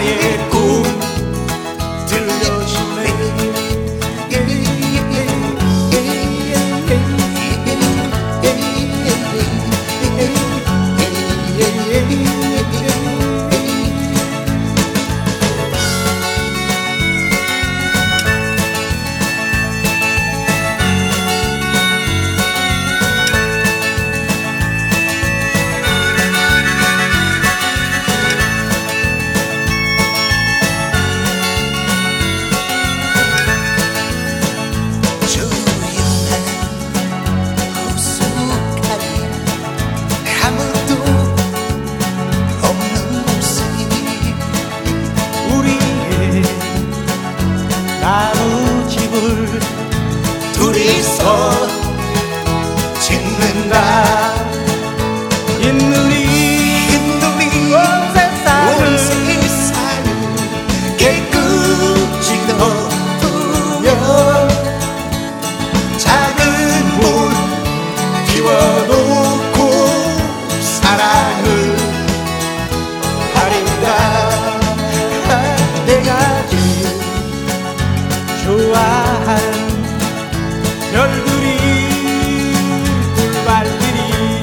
나의 꿈 들려주네. 나무집을 둘이서 짓는다. 흰눈이 온 세상을 깨끗이 덮으며 작은 문 띄워놓고 사랑을 하리라. 내가 좋아한 별들이 불발들이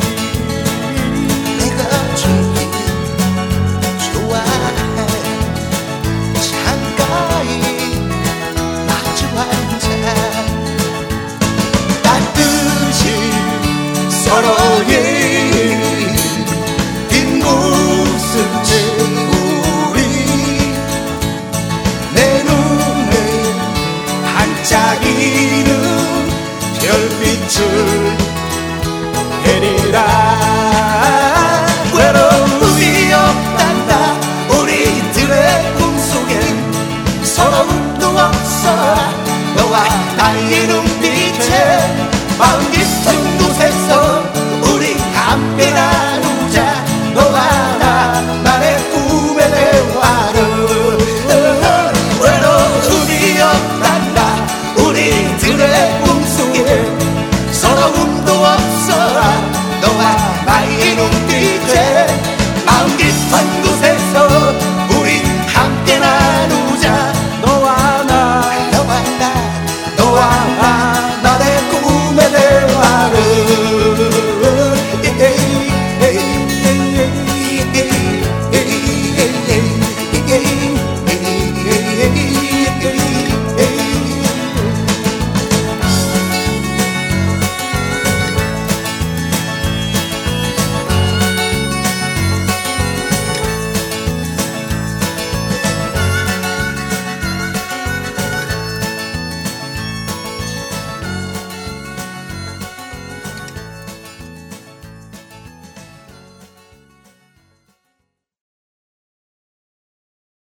내가 제일 좋아한 창가에 마주 앉아 따뜻이 서로의 뒷모습 채우리. 내 눈에 반짝이는 별빛을 내리라. 외로움이 없단다. 우리들의 꿈속엔 서러움도 없어라. 너와 나의 눈빛에 마음 깊은 곳에서 우리 함께 나누자. 너와 나만의 꿈의 대화를. 외로움이 없단다. 우리들의 꿈속에 서러움도 없어라. 너와 나의 눈빛에 마음 깊은 곳에서 우리 함께 나누자. 너와 나 나의 꿈의 대화를.